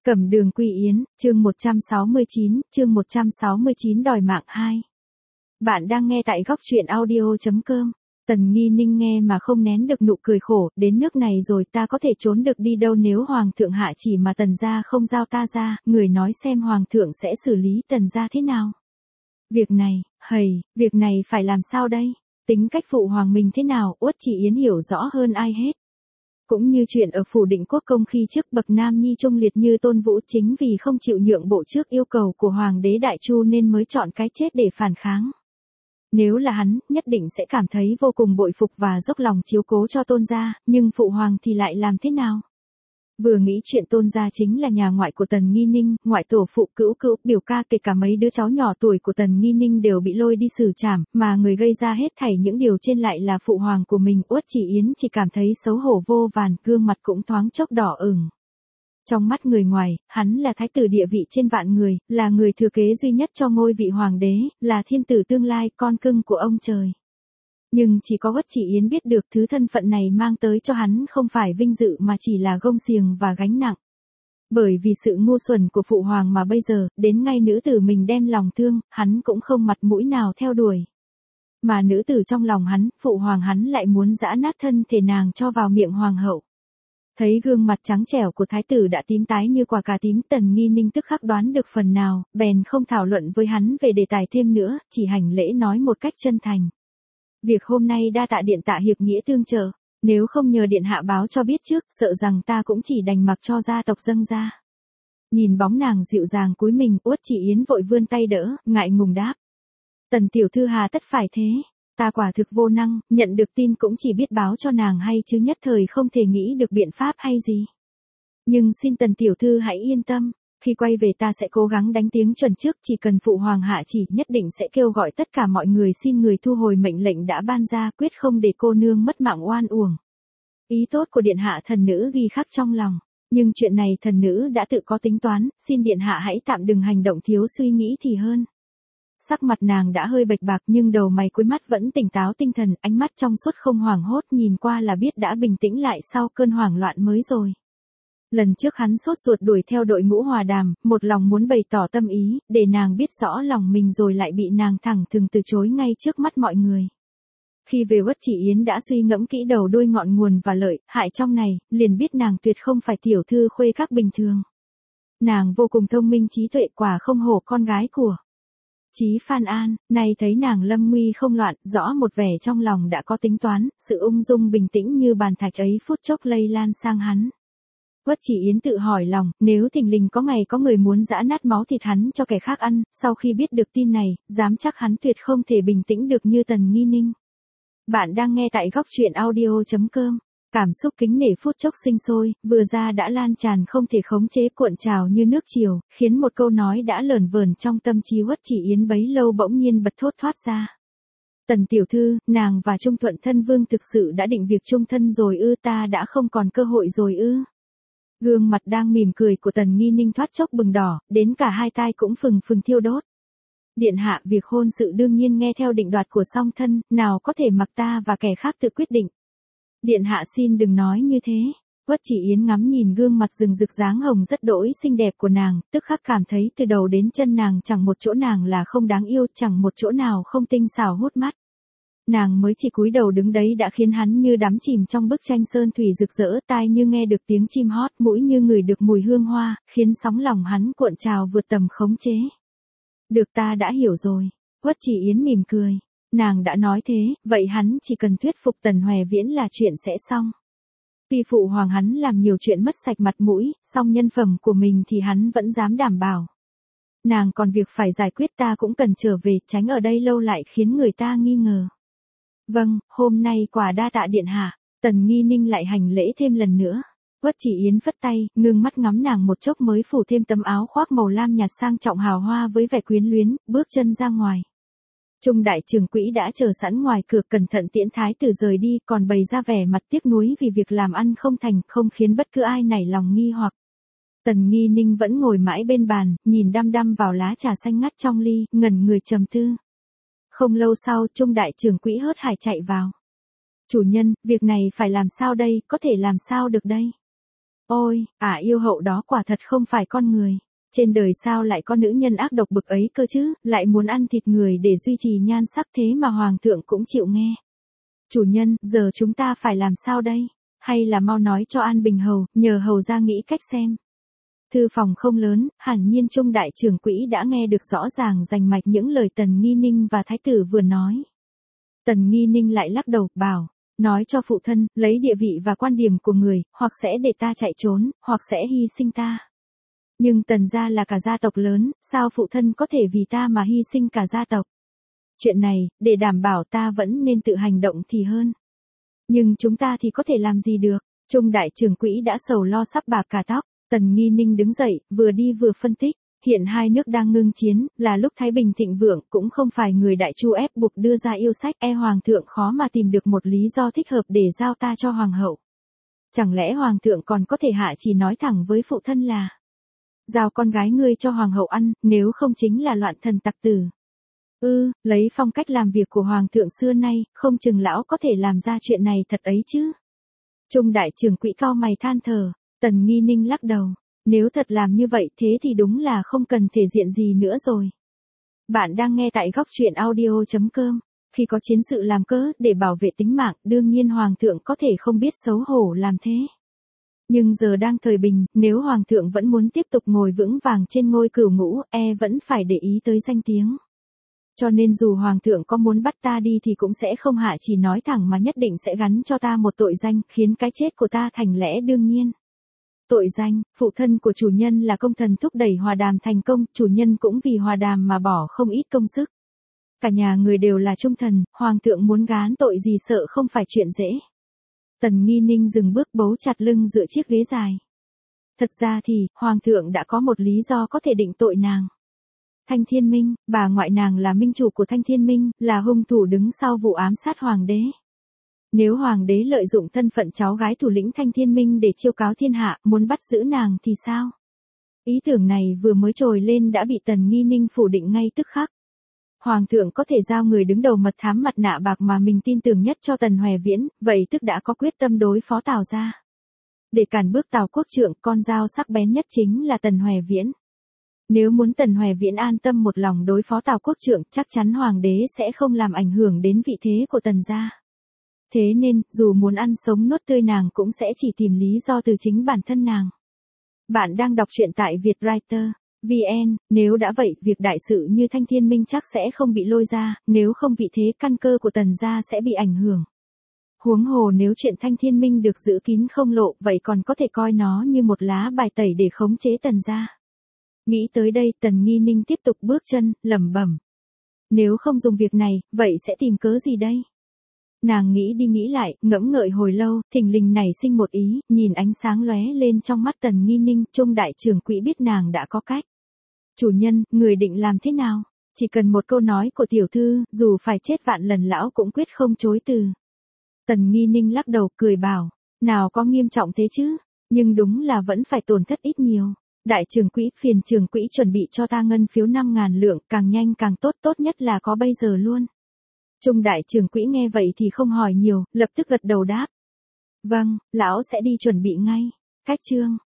Cẩm Đường Quy Yến, chương 169 đòi mạng 2. Bạn đang nghe tại góc truyện audio.com. Tần Nghi Ninh nghe mà không nén được nụ cười khổ, đến nước này rồi ta có thể trốn được đi đâu nếu Hoàng thượng hạ chỉ mà Tần gia không giao ta ra, người nói xem Hoàng thượng sẽ xử lý Tần gia thế nào. Việc này phải làm sao đây? Tính cách phụ hoàng mình thế nào, Uất Chỉ Yến hiểu rõ hơn ai hết. Cũng như chuyện ở phủ Định Quốc công khi trước bậc nam nhi trung liệt như Tôn Vũ chính vì không chịu nhượng bộ trước yêu cầu của Hoàng đế Đại Chu nên mới chọn cái chết để phản kháng. Nếu là hắn, nhất định sẽ cảm thấy vô cùng bội phục và dốc lòng chiếu cố cho Tôn gia, nhưng phụ hoàng thì lại làm thế nào? Vừa nghĩ chuyện Tôn gia chính là nhà ngoại của Tần Nghi Ninh, ngoại tổ phụ cữu, biểu ca kể cả mấy đứa cháu nhỏ tuổi của Tần Nghi Ninh đều bị lôi đi xử trảm, mà người gây ra hết thảy những điều trên lại là phụ hoàng của mình. Uất Chỉ Yến chỉ cảm thấy xấu hổ vô vàn, gương mặt cũng thoáng chốc đỏ ửng. Trong mắt người ngoài, hắn là thái tử địa vị trên vạn người, là người thừa kế duy nhất cho ngôi vị hoàng đế, là thiên tử tương lai, con cưng của ông trời. Nhưng chỉ có Uất Chỉ Yến biết được thứ thân phận này mang tới cho hắn không phải vinh dự mà chỉ là gông xiềng và gánh nặng. Bởi vì sự ngu xuẩn của phụ hoàng mà bây giờ, đến ngay nữ tử mình đem lòng thương, hắn cũng không mặt mũi nào theo đuổi. Mà nữ tử trong lòng hắn, phụ hoàng hắn lại muốn giã nát thân thể nàng cho vào miệng hoàng hậu. Thấy gương mặt trắng trẻo của thái tử đã tím tái như quả cà tím, Tần Nghi Ninh tức khắc đoán được phần nào, bèn không thảo luận với hắn về đề tài thêm nữa, chỉ hành lễ nói một cách chân thành. Việc hôm nay đa tạ điện tạ hiệp nghĩa tương trợ, nếu không nhờ điện hạ báo cho biết trước, sợ rằng ta cũng chỉ đành mặc cho gia tộc dâng ra. Nhìn bóng nàng dịu dàng cúi mình, Uất Chỉ Yến vội vươn tay đỡ, ngại ngùng đáp. Tần tiểu thư hà tất phải thế, ta quả thực vô năng, nhận được tin cũng chỉ biết báo cho nàng hay chứ nhất thời không thể nghĩ được biện pháp hay gì. Nhưng xin Tần tiểu thư hãy yên tâm. Khi quay về ta sẽ cố gắng đánh tiếng chuẩn trước, chỉ cần phụ hoàng hạ chỉ nhất định sẽ kêu gọi tất cả mọi người xin người thu hồi mệnh lệnh đã ban ra, quyết không để cô nương mất mạng oan uổng. Ý tốt của điện hạ thần nữ ghi khắc trong lòng, nhưng chuyện này thần nữ đã tự có tính toán, xin điện hạ hãy tạm đừng hành động thiếu suy nghĩ thì hơn. Sắc mặt nàng đã hơi bệch bạc nhưng đầu mày cuối mắt vẫn tỉnh táo tinh thần, ánh mắt trong suốt không hoảng hốt, nhìn qua là biết đã bình tĩnh lại sau cơn hoảng loạn mới rồi. Lần trước hắn sốt ruột đuổi theo đội ngũ hòa đàm, một lòng muốn bày tỏ tâm ý, để nàng biết rõ lòng mình rồi lại bị nàng thẳng thừng từ chối ngay trước mắt mọi người. Khi về Uất Chỉ Yến đã suy ngẫm kỹ đầu đuôi ngọn nguồn và lợi, hại trong này, liền biết nàng tuyệt không phải tiểu thư khuê các bình thường. Nàng vô cùng thông minh trí tuệ, quả không hổ con gái của Chí Phan An. Nay thấy nàng lâm nguy không loạn, rõ một vẻ trong lòng đã có tính toán, sự ung dung bình tĩnh như bàn thạch ấy phút chốc lây lan sang hắn. Uất Chỉ Yến tự hỏi lòng, nếu thình lình có ngày có người muốn giã nát máu thịt hắn cho kẻ khác ăn, sau khi biết được tin này, dám chắc hắn tuyệt không thể bình tĩnh được như Tần Nghi Ninh. Bạn đang nghe tại góc truyện audio.com. Cảm xúc kính nể phút chốc sinh sôi, vừa ra đã lan tràn không thể khống chế, cuộn trào như nước triều, khiến một câu nói đã lởn vởn trong tâm trí Uất Chỉ Yến bấy lâu bỗng nhiên bật thốt thoát ra. Tần tiểu thư, nàng và Trung Thuận Thân Vương thực sự đã định việc chung thân rồi ư? Ta đã không còn cơ hội rồi ư? Gương mặt đang mỉm cười của Tần Nghi Ninh thoát chốc bừng đỏ, đến cả hai tai cũng phừng phừng thiêu đốt. Điện hạ, việc hôn sự đương nhiên nghe theo định đoạt của song thân, nào có thể mặc ta và kẻ khác tự quyết định. Điện hạ xin đừng nói như thế. Uất Chỉ Yến ngắm nhìn gương mặt rừng rực dáng hồng rất đỗi xinh đẹp của nàng, tức khắc cảm thấy từ đầu đến chân nàng chẳng một chỗ nàng là không đáng yêu, chẳng một chỗ nào không tinh xảo hút mắt. Nàng mới chỉ cúi đầu đứng đấy đã khiến hắn như đắm chìm trong bức tranh sơn thủy rực rỡ, tai như nghe được tiếng chim hót, mũi như ngửi được mùi hương hoa, khiến sóng lòng hắn cuộn trào vượt tầm khống chế. Được, ta đã hiểu rồi. Uất Chỉ Yến mỉm cười. Nàng đã nói thế, vậy hắn chỉ cần thuyết phục Tần Hoè Viễn là chuyện sẽ xong. Tuy phụ hoàng hắn làm nhiều chuyện mất sạch mặt mũi, song nhân phẩm của mình thì hắn vẫn dám đảm bảo. Nàng còn việc phải giải quyết, ta cũng cần trở về, tránh ở đây lâu lại khiến người ta nghi ngờ. Vâng, hôm nay quả đa tạ điện hạ. Tần Nghi Ninh lại hành lễ thêm lần nữa. Uất Chỉ Yến phất tay, ngưng mắt ngắm nàng một chốc mới phủ thêm tấm áo khoác màu lam nhạt sang trọng hào hoa với vẻ quyến luyến, bước chân ra ngoài. Trung đại trưởng quỹ đã chờ sẵn ngoài cửa, cẩn thận tiễn thái tử rời đi, còn bày ra vẻ mặt tiếc nuối vì việc làm ăn không thành, không khiến bất cứ ai nảy lòng nghi hoặc. Tần Nghi Ninh vẫn ngồi mãi bên bàn, nhìn đăm đăm vào lá trà xanh ngắt trong ly, ngẩn người trầm tư. Không lâu sau, Trung đại trưởng quỹ hớt hải chạy vào. Chủ nhân, việc này phải làm sao đây, có thể làm sao được đây? Ôi, yêu hậu đó quả thật không phải con người. Trên đời sao lại có nữ nhân ác độc bực ấy cơ chứ, lại muốn ăn thịt người để duy trì nhan sắc thế mà hoàng thượng cũng chịu nghe. Chủ nhân, giờ chúng ta phải làm sao đây? Hay là mau nói cho An Bình Hầu, nhờ hầu ra nghĩ cách xem. Thư phòng không lớn, hẳn nhiên Trung đại trưởng quỹ đã nghe được rõ ràng rành mạch những lời Tần Nghi Ninh và Thái tử vừa nói. Tần Nghi Ninh lại lắc đầu, bảo, nói cho phụ thân, lấy địa vị và quan điểm của người, hoặc sẽ để ta chạy trốn, hoặc sẽ hy sinh ta. Nhưng Tần gia là cả gia tộc lớn, sao phụ thân có thể vì ta mà hy sinh cả gia tộc? Chuyện này, để đảm bảo ta vẫn nên tự hành động thì hơn. Nhưng chúng ta thì có thể làm gì được? Trung đại trưởng quỹ đã sầu lo sắp bạc cả tóc. Tần Nghi Ninh đứng dậy, vừa đi vừa phân tích. Hiện hai nước đang ngưng chiến, là lúc thái bình thịnh vượng, cũng không phải người đại chu ép buộc đưa ra yêu sách, hoàng thượng khó mà tìm được một lý do thích hợp để giao ta cho hoàng hậu. Chẳng lẽ hoàng thượng còn có thể hạ chỉ nói thẳng với phụ thân là giao con gái ngươi cho hoàng hậu ăn, nếu không chính là loạn thần tặc tử. Lấy phong cách làm việc của hoàng thượng xưa nay, không chừng lão có thể làm ra chuyện này thật ấy chứ. Trung đại trưởng quỹ cau mày than thở. Tần Nghi Ninh lắc đầu. Nếu thật làm như vậy thế thì đúng là không cần thể diện gì nữa rồi. Bạn đang nghe tại góc truyện audio.com. Khi có chiến sự làm cớ để bảo vệ tính mạng, đương nhiên hoàng thượng có thể không biết xấu hổ làm thế. Nhưng giờ đang thời bình, nếu hoàng thượng vẫn muốn tiếp tục ngồi vững vàng trên ngôi cửu ngũ, vẫn phải để ý tới danh tiếng. Cho nên dù hoàng thượng có muốn bắt ta đi thì cũng sẽ không hạ chỉ nói thẳng mà nhất định sẽ gắn cho ta một tội danh, khiến cái chết của ta thành lẽ đương nhiên. Tội danh, phụ thân của chủ nhân là công thần thúc đẩy hòa đàm thành công, chủ nhân cũng vì hòa đàm mà bỏ không ít công sức. Cả nhà người đều là trung thần, hoàng thượng muốn gán tội gì sợ không phải chuyện dễ. Tần Nghi Ninh dừng bước bấu chặt lưng dựa chiếc ghế dài. Thật ra thì, hoàng thượng đã có một lý do có thể định tội nàng. Thanh Thiên Minh, bà ngoại nàng là minh chủ của Thanh Thiên Minh, là hung thủ đứng sau vụ ám sát hoàng đế. Nếu hoàng đế lợi dụng thân phận cháu gái thủ lĩnh Thanh Thiên Minh để chiêu cáo thiên hạ, muốn bắt giữ nàng thì sao? Ý tưởng này vừa mới trồi lên đã bị Tần Nghi Ninh phủ định ngay tức khắc. Hoàng thượng có thể giao người đứng đầu mật thám mặt nạ bạc mà mình tin tưởng nhất cho Tần Hoè Viễn, vậy tức đã có quyết tâm đối phó Tào gia. Để cản bước Tào quốc trượng, con dao sắc bén nhất chính là Tần Hoè Viễn. Nếu muốn Tần Hoè Viễn an tâm một lòng đối phó Tào quốc trượng, chắc chắn hoàng đế sẽ không làm ảnh hưởng đến vị thế của Tần gia. Thế nên, dù muốn ăn sống nuốt tươi nàng cũng sẽ chỉ tìm lý do từ chính bản thân nàng. Bạn đang đọc truyện tại Vietwriter VN, nếu đã vậy, việc đại sự như Thanh Thiên Minh chắc sẽ không bị lôi ra, nếu không vị thế căn cơ của Tần gia sẽ bị ảnh hưởng. Huống hồ nếu chuyện Thanh Thiên Minh được giữ kín không lộ, vậy còn có thể coi nó như một lá bài tẩy để khống chế Tần gia. Nghĩ tới đây, Tần Nghi Ninh tiếp tục bước chân, lẩm bẩm. Nếu không dùng việc này, vậy sẽ tìm cớ gì đây? Nàng nghĩ đi nghĩ lại, ngẫm ngợi hồi lâu, thình lình nảy sinh một ý, nhìn ánh sáng lóe lên trong mắt Tần Nghi Ninh, Trung đại trưởng quỹ biết nàng đã có cách. Chủ nhân, người định làm thế nào? Chỉ cần một câu nói của tiểu thư, dù phải chết vạn lần lão cũng quyết không chối từ. Tần Nghi Ninh lắc đầu cười bảo, nào có nghiêm trọng thế chứ, nhưng đúng là vẫn phải tổn thất ít nhiều. Đại trưởng quỹ phiền trưởng quỹ chuẩn bị cho ta ngân phiếu 5.000 lượng, càng nhanh càng tốt, tốt nhất là có bây giờ luôn. Trung đại trưởng quỹ nghe vậy thì không hỏi nhiều, lập tức gật đầu đáp. Vâng, lão sẽ đi chuẩn bị ngay. Cách chương